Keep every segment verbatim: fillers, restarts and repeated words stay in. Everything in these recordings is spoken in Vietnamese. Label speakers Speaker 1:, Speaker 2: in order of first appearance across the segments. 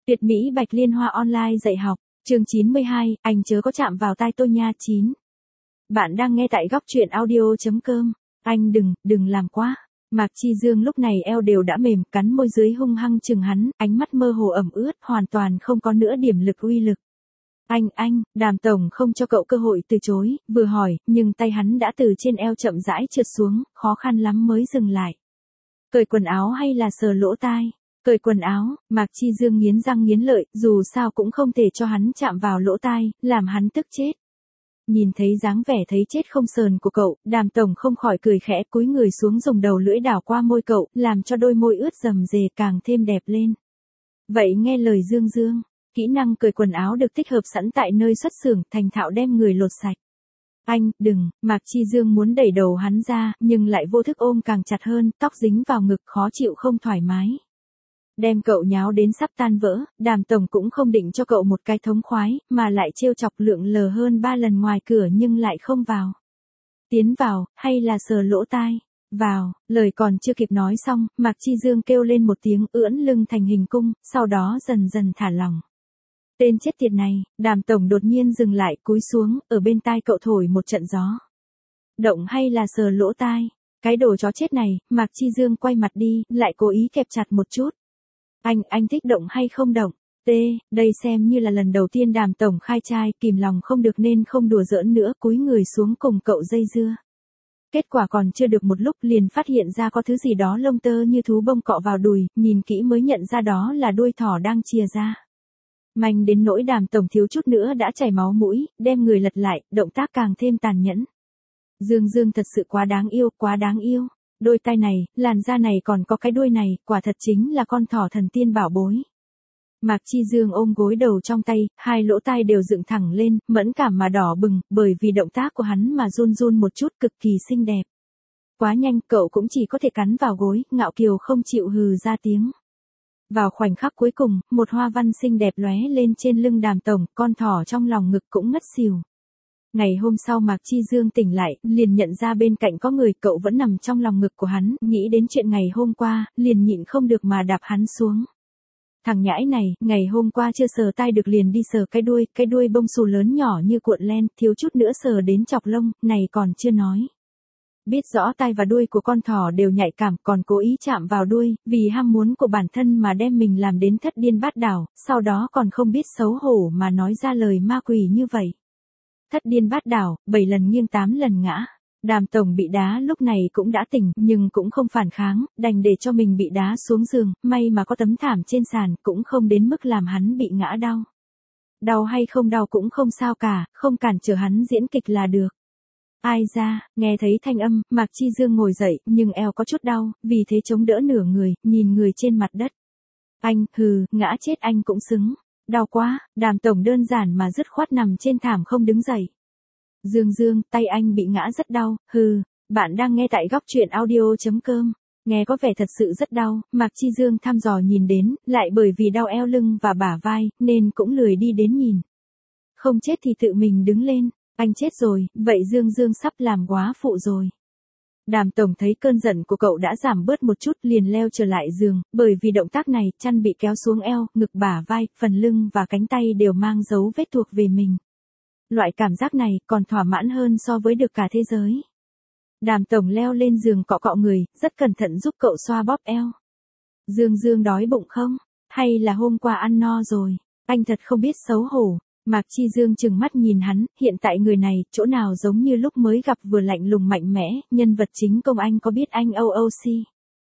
Speaker 1: Tuyệt mỹ Bạch Liên Hoa online dạy học, chương chín mươi hai, anh chớ có chạm vào tai tôi nha. Chín. Bạn đang nghe tại góc truyện audio chấm com. Anh đừng, đừng làm quá. Mạc Chi Dương lúc này eo đều đã mềm, cắn môi dưới hung hăng chừng hắn, ánh mắt mơ hồ ẩm ướt, hoàn toàn không có nữa điểm lực uy lực. Anh, anh, Đàm Tổng không cho cậu cơ hội từ chối, vừa hỏi, nhưng tay hắn đã từ trên eo chậm rãi trượt xuống, khó khăn lắm mới dừng lại. Cởi quần áo hay là sờ lỗ tai? Cởi quần áo, Mạc Chi Dương nghiến răng nghiến lợi, dù sao cũng không thể cho hắn chạm vào lỗ tai, làm hắn tức chết. Nhìn thấy dáng vẻ thấy chết không sờn của cậu, Đàm Tổng không khỏi cười khẽ, cúi người xuống dùng đầu lưỡi đảo qua môi cậu, làm cho đôi môi ướt rầm rề càng thêm đẹp lên. Vậy nghe lời Dương Dương, kỹ năng cởi quần áo được tích hợp sẵn tại nơi xuất xưởng, thành thạo đem người lột sạch. Anh, đừng, Mạc Chi Dương muốn đẩy đầu hắn ra, nhưng lại vô thức ôm càng chặt hơn, tóc dính vào ngực khó chịu không thoải mái. Đem cậu nháo đến sắp tan vỡ, Đàm Tổng cũng không định cho cậu một cái thống khoái, mà lại trêu chọc lượn lờ hơn ba lần ngoài cửa nhưng lại không vào. Tiến vào, hay là sờ lỗ tai? Vào, lời còn chưa kịp nói xong, Mạc Chi Dương kêu lên một tiếng ưỡn lưng thành hình cung, sau đó dần dần thả lỏng. Tên chết tiệt này, Đàm Tổng đột nhiên dừng lại, cúi xuống, ở bên tai cậu thổi một trận gió. Động hay là sờ lỗ tai? Cái đồ chó chết này, Mạc Chi Dương quay mặt đi, lại cố ý kẹp chặt một chút. Anh, anh thích động hay không động? T, đây xem như là lần đầu tiên Đàm Tổng khai trai, kìm lòng không được nên không đùa giỡn nữa, cúi người xuống cùng cậu dây dưa. Kết quả còn chưa được một lúc liền phát hiện ra có thứ gì đó lông tơ như thú bông cọ vào đùi, nhìn kỹ mới nhận ra đó là đuôi thỏ đang chìa ra. Manh đến nỗi Đàm Tổng thiếu chút nữa đã chảy máu mũi, đem người lật lại, động tác càng thêm tàn nhẫn. Dương Dương thật sự quá đáng yêu, quá đáng yêu. Đôi tai này, làn da này còn có cái đuôi này, quả thật chính là con thỏ thần tiên bảo bối. Mạc Chi Dương ôm gối đầu trong tay, hai lỗ tai đều dựng thẳng lên, mẫn cảm mà đỏ bừng, bởi vì động tác của hắn mà run run một chút, cực kỳ xinh đẹp. Quá nhanh, cậu cũng chỉ có thể cắn vào gối, ngạo kiều không chịu hừ ra tiếng. Vào khoảnh khắc cuối cùng, một hoa văn xinh đẹp lóe lên trên lưng Đàm Tổng, con thỏ trong lòng ngực cũng ngất xỉu. Ngày hôm sau Mạc Chi Dương tỉnh lại, liền nhận ra bên cạnh có người, cậu vẫn nằm trong lòng ngực của hắn, nghĩ đến chuyện ngày hôm qua, liền nhịn không được mà đạp hắn xuống. Thằng nhãi này, ngày hôm qua chưa sờ tai được liền đi sờ cái đuôi, cái đuôi bông xù lớn nhỏ như cuộn len, thiếu chút nữa sờ đến chọc lông, này còn chưa nói. Biết rõ tai và đuôi của con thỏ đều nhạy cảm, còn cố ý chạm vào đuôi, vì ham muốn của bản thân mà đem mình làm đến thất điên bát đảo, sau đó còn không biết xấu hổ mà nói ra lời ma quỷ như vậy. Thất điên bát đảo, bảy lần nghiêng tám lần ngã. Đàm Tổng bị đá lúc này cũng đã tỉnh, nhưng cũng không phản kháng, đành để cho mình bị đá xuống giường, may mà có tấm thảm trên sàn, cũng không đến mức làm hắn bị ngã đau. Đau hay không đau cũng không sao cả, không cản trở hắn diễn kịch là được. Ai ra, nghe thấy thanh âm, Mạc Chi Dương ngồi dậy, nhưng eo có chút đau, vì thế chống đỡ nửa người, nhìn người trên mặt đất. Anh, hừ, ngã chết anh cũng xứng. Đau quá, Đàm Tổng đơn giản mà dứt khoát nằm trên thảm không đứng dậy. Dương Dương, tay anh bị ngã rất đau, hừ, bạn đang nghe tại góc truyện audio chấm com. Nghe có vẻ thật sự rất đau, Mạc Chi Dương thăm dò nhìn đến, lại bởi vì đau eo lưng và bả vai, nên cũng lười đi đến nhìn. Không chết thì tự mình đứng lên, anh chết rồi, vậy Dương Dương sắp làm góa phụ rồi. Đàm Tổng thấy cơn giận của cậu đã giảm bớt một chút liền leo trở lại giường, bởi vì động tác này, chăn bị kéo xuống eo, ngực bả vai, phần lưng và cánh tay đều mang dấu vết thuộc về mình. Loại cảm giác này còn thỏa mãn hơn so với được cả thế giới. Đàm Tổng leo lên giường cọ cọ người, rất cẩn thận giúp cậu xoa bóp eo. Dương Dương đói bụng không? Hay là hôm qua ăn no rồi? Anh thật không biết xấu hổ. Mạc Chi Dương chừng mắt nhìn hắn, hiện tại người này, chỗ nào giống như lúc mới gặp vừa lạnh lùng mạnh mẽ, nhân vật chính công anh có biết anh o o xê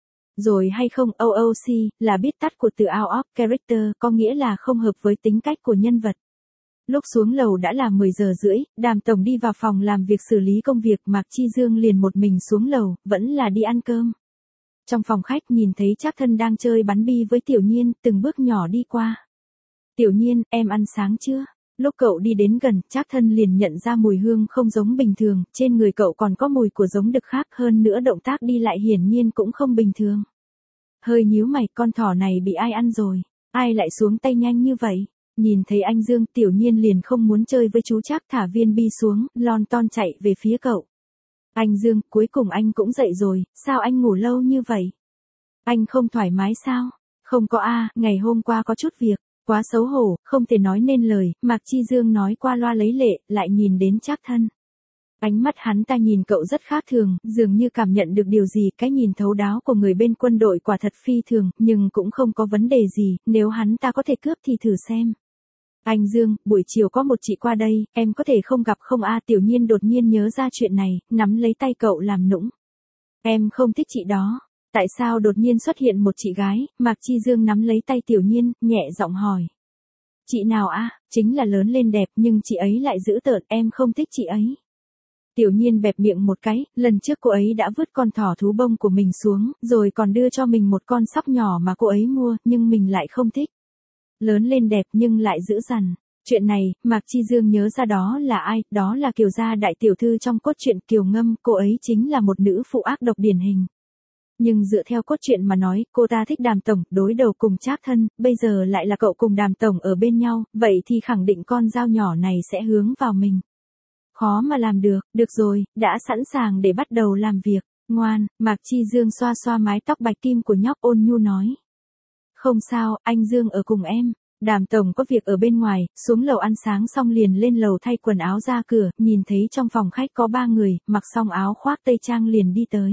Speaker 1: rồi hay không? o o xê là viết tắt của từ out of character, có nghĩa là không hợp với tính cách của nhân vật. Lúc xuống lầu đã là mười giờ rưỡi, Đàm Tổng đi vào phòng làm việc xử lý công việc, Mạc Chi Dương liền một mình xuống lầu, vẫn là đi ăn cơm. Trong phòng khách nhìn thấy Trác Thân đang chơi bắn bi với Tiểu Nhiên, từng bước nhỏ đi qua. Tiểu Nhiên, em ăn sáng chưa? Lúc cậu đi đến gần, Trác Thân liền nhận ra mùi hương không giống bình thường, trên người cậu còn có mùi của giống đực khác, hơn nữa động tác đi lại hiển nhiên cũng không bình thường. Hơi nhíu mày, con thỏ này bị ai ăn rồi? Ai lại xuống tay nhanh như vậy? Nhìn thấy anh Dương, Tiểu Nhiên liền không muốn chơi với chú Trác, thả viên bi xuống, lon ton chạy về phía cậu. Anh Dương, cuối cùng anh cũng dậy rồi, sao anh ngủ lâu như vậy? Anh không thoải mái sao? Không có a, ngày hôm qua có chút việc. Quá xấu hổ, không thể nói nên lời, Mạc Chi Dương nói qua loa lấy lệ, lại nhìn đến Trác Thân. Ánh mắt hắn ta nhìn cậu rất khác thường, dường như cảm nhận được điều gì, cái nhìn thấu đáo của người bên quân đội quả thật phi thường, nhưng cũng không có vấn đề gì, nếu hắn ta có thể cướp thì thử xem. Anh Dương, buổi chiều có một chị qua đây, em có thể không gặp không a? Tiểu Nhiên đột nhiên nhớ ra chuyện này, nắm lấy tay cậu làm nũng. Em không thích chị đó. Tại sao đột nhiên xuất hiện một chị gái? Mạc Chi Dương nắm lấy tay Tiểu Nhiên, nhẹ giọng hỏi. Chị nào a? Chính là lớn lên đẹp nhưng chị ấy lại dữ tợn, em không thích chị ấy. Tiểu Nhiên bẹp miệng một cái, lần trước cô ấy đã vứt con thỏ thú bông của mình xuống, rồi còn đưa cho mình một con sóc nhỏ mà cô ấy mua, nhưng mình lại không thích. Lớn lên đẹp nhưng lại dữ dằn. Chuyện này, Mạc Chi Dương nhớ ra đó là ai, đó là Kiều gia đại tiểu thư trong cốt truyện Kiều Ngâm, cô ấy chính là một nữ phụ ác độc điển hình. Nhưng dựa theo cốt truyện mà nói, cô ta thích Đàm tổng, đối đầu cùng Trác Thân, bây giờ lại là cậu cùng Đàm tổng ở bên nhau, vậy thì khẳng định con dao nhỏ này sẽ hướng vào mình. Khó mà làm được, được rồi, đã sẵn sàng để bắt đầu làm việc, ngoan, Mạc Chi Dương xoa xoa mái tóc bạch kim của nhóc ôn nhu nói. Không sao, anh Dương ở cùng em. Đàm tổng có việc ở bên ngoài, xuống lầu ăn sáng xong liền lên lầu thay quần áo ra cửa, nhìn thấy trong phòng khách có ba người, mặc xong áo khoác tây trang liền đi tới.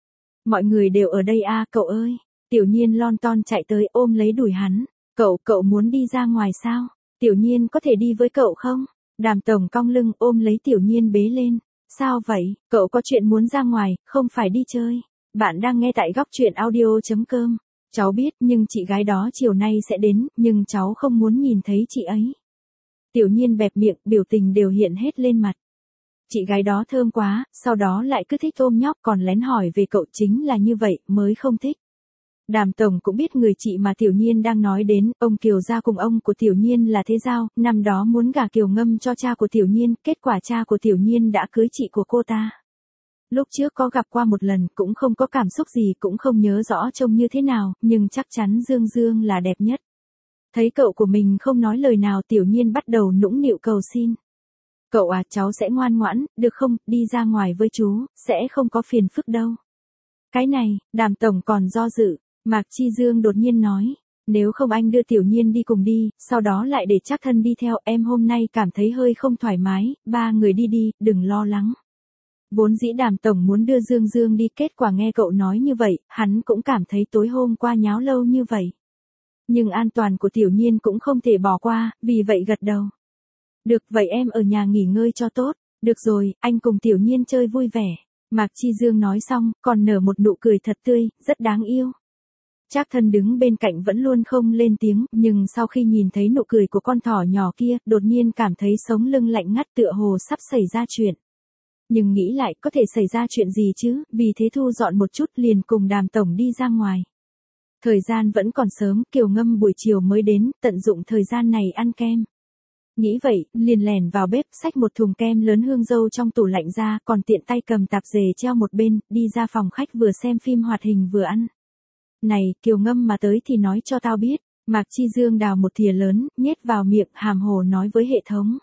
Speaker 1: Mọi người đều ở đây a, cậu ơi. Tiểu Nhiên lon ton chạy tới ôm lấy đùi hắn. Cậu, cậu muốn đi ra ngoài sao? Tiểu Nhiên có thể đi với cậu không? Đàm tổng cong lưng ôm lấy Tiểu Nhiên bế lên. Sao vậy, cậu có chuyện muốn ra ngoài, không phải đi chơi. Bạn đang nghe tại góc truyện audio chấm com. Cháu biết, nhưng chị gái đó chiều nay sẽ đến, nhưng cháu không muốn nhìn thấy chị ấy. Tiểu Nhiên bẹp miệng, biểu tình đều hiện hết lên mặt. Chị gái đó thơm quá, sau đó lại cứ thích ôm nhóc còn lén hỏi về cậu, chính là như vậy, mới không thích. Đàm tổng cũng biết người chị mà Tiểu Nhiên đang nói đến, ông Kiều gia cùng ông của Tiểu Nhiên là thế giao, năm đó muốn gả Kiều Ngâm cho cha của Tiểu Nhiên, kết quả cha của Tiểu Nhiên đã cưới chị của cô ta. Lúc trước có gặp qua một lần, cũng không có cảm xúc gì, cũng không nhớ rõ trông như thế nào, nhưng chắc chắn Dương Dương là đẹp nhất. Thấy cậu của mình không nói lời nào, Tiểu Nhiên bắt đầu nũng nịu cầu xin. Cậu à, cháu sẽ ngoan ngoãn, được không, đi ra ngoài với chú, sẽ không có phiền phức đâu. Cái này, Đàm tổng còn do dự, Mạc Chi Dương đột nhiên nói, nếu không anh đưa Tiểu Nhiên đi cùng đi, sau đó lại để Trác Thân đi theo, em hôm nay cảm thấy hơi không thoải mái, ba người đi đi, đừng lo lắng. Vốn dĩ Đàm tổng muốn đưa Dương Dương đi, kết quả nghe cậu nói như vậy, hắn cũng cảm thấy tối hôm qua nháo lâu như vậy. Nhưng an toàn của Tiểu Nhiên cũng không thể bỏ qua, vì vậy gật đầu. Được, vậy em ở nhà nghỉ ngơi cho tốt. Được rồi, anh cùng Tiểu Nhiên chơi vui vẻ. Mạc Chi Dương nói xong, còn nở một nụ cười thật tươi, rất đáng yêu. Trác Thân đứng bên cạnh vẫn luôn không lên tiếng, nhưng sau khi nhìn thấy nụ cười của con thỏ nhỏ kia, đột nhiên cảm thấy sống lưng lạnh ngắt, tựa hồ sắp xảy ra chuyện. Nhưng nghĩ lại, có thể xảy ra chuyện gì chứ, vì thế thu dọn một chút liền cùng Đàm tổng đi ra ngoài. Thời gian vẫn còn sớm, Kiều Ngâm buổi chiều mới đến, tận dụng thời gian này ăn kem. Nghĩ vậy, liền lèn vào bếp, xách một thùng kem lớn hương dâu trong tủ lạnh ra, còn tiện tay cầm tạp dề treo một bên, đi ra phòng khách vừa xem phim hoạt hình vừa ăn. Này, Kiều Ngâm mà tới thì nói cho tao biết. Mạc Chi Dương đào một thìa lớn, nhét vào miệng, hàm hồ nói với hệ thống.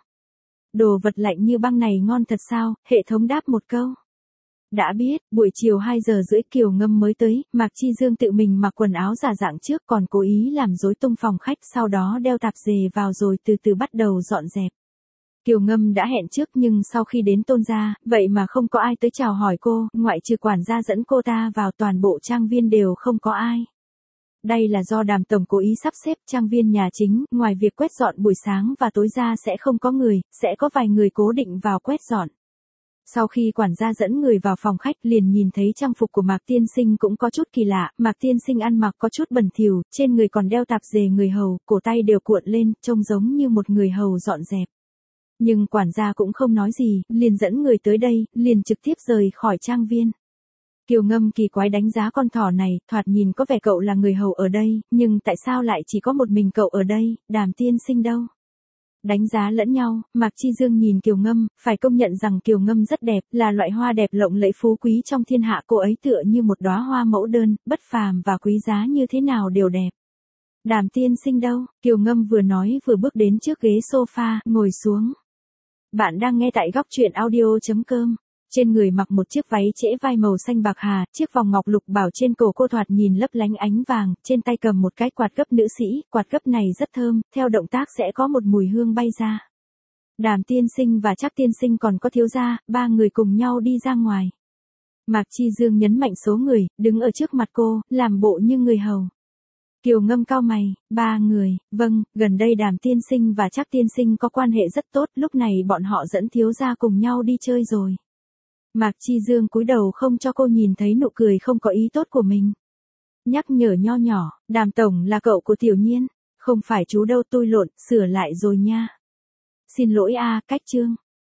Speaker 1: Đồ vật lạnh như băng này ngon thật sao? Hệ thống đáp một câu. Đã biết, buổi chiều hai giờ rưỡi Kiều Ngâm mới tới, Mạc Chi Dương tự mình mặc quần áo giả dạng trước, còn cố ý làm rối tung phòng khách, sau đó đeo tạp dề vào rồi từ từ bắt đầu dọn dẹp. Kiều Ngâm đã hẹn trước nhưng sau khi đến Tôn gia, vậy mà không có ai tới chào hỏi cô, ngoại trừ quản gia dẫn cô ta vào, toàn bộ trang viên đều không có ai. Đây là do Đàm tổng cố ý sắp xếp, trang viên nhà chính, ngoài việc quét dọn buổi sáng và tối ra sẽ không có người, sẽ có vài người cố định vào quét dọn. Sau khi quản gia dẫn người vào phòng khách liền nhìn thấy trang phục của Mạc Tiên Sinh cũng có chút kỳ lạ, Mạc Tiên Sinh ăn mặc có chút bẩn thỉu, trên người còn đeo tạp dề người hầu, cổ tay đều cuộn lên, trông giống như một người hầu dọn dẹp. Nhưng quản gia cũng không nói gì, liền dẫn người tới đây, liền trực tiếp rời khỏi trang viên. Kiều Ngâm kỳ quái đánh giá con thỏ này, thoạt nhìn có vẻ cậu là người hầu ở đây, nhưng tại sao lại chỉ có một mình cậu ở đây, Đàm Tiên Sinh đâu? Đánh giá lẫn nhau, Mạc Chi Dương nhìn Kiều Ngâm, phải công nhận rằng Kiều Ngâm rất đẹp, là loại hoa đẹp lộng lẫy phú quý trong thiên hạ, cô ấy tựa như một đóa hoa mẫu đơn, bất phàm và quý giá như thế nào đều đẹp. Đàm Tiên Sinh đâu? Kiều Ngâm vừa nói vừa bước đến trước ghế sofa, ngồi xuống. Bạn đang nghe tại góc truyện audio chấm com. Trên người mặc một chiếc váy trễ vai màu xanh bạc hà, chiếc vòng ngọc lục bảo trên cổ cô thoạt nhìn lấp lánh ánh vàng, trên tay cầm một cái quạt gấp nữ sĩ, quạt gấp này rất thơm, theo động tác sẽ có một mùi hương bay ra. Đàm tiên sinh và Trác tiên sinh còn có thiếu gia, ba người cùng nhau đi ra ngoài. Mạc Chi Dương nhấn mạnh số người, đứng ở trước mặt cô, làm bộ như người hầu. Kiều Ngâm cau mày, ba người, vâng, gần đây Đàm tiên sinh và Trác tiên sinh có quan hệ rất tốt, lúc này bọn họ dẫn thiếu gia cùng nhau đi chơi rồi. Mạc Chi Dương cúi đầu không cho cô nhìn thấy nụ cười không có ý tốt của mình. Nhắc nhở nho nhỏ, Đàm tổng là cậu của Tiểu Nhiên, không phải chú đâu, tôi lộn, sửa lại rồi nha. Xin lỗi a, cách chương.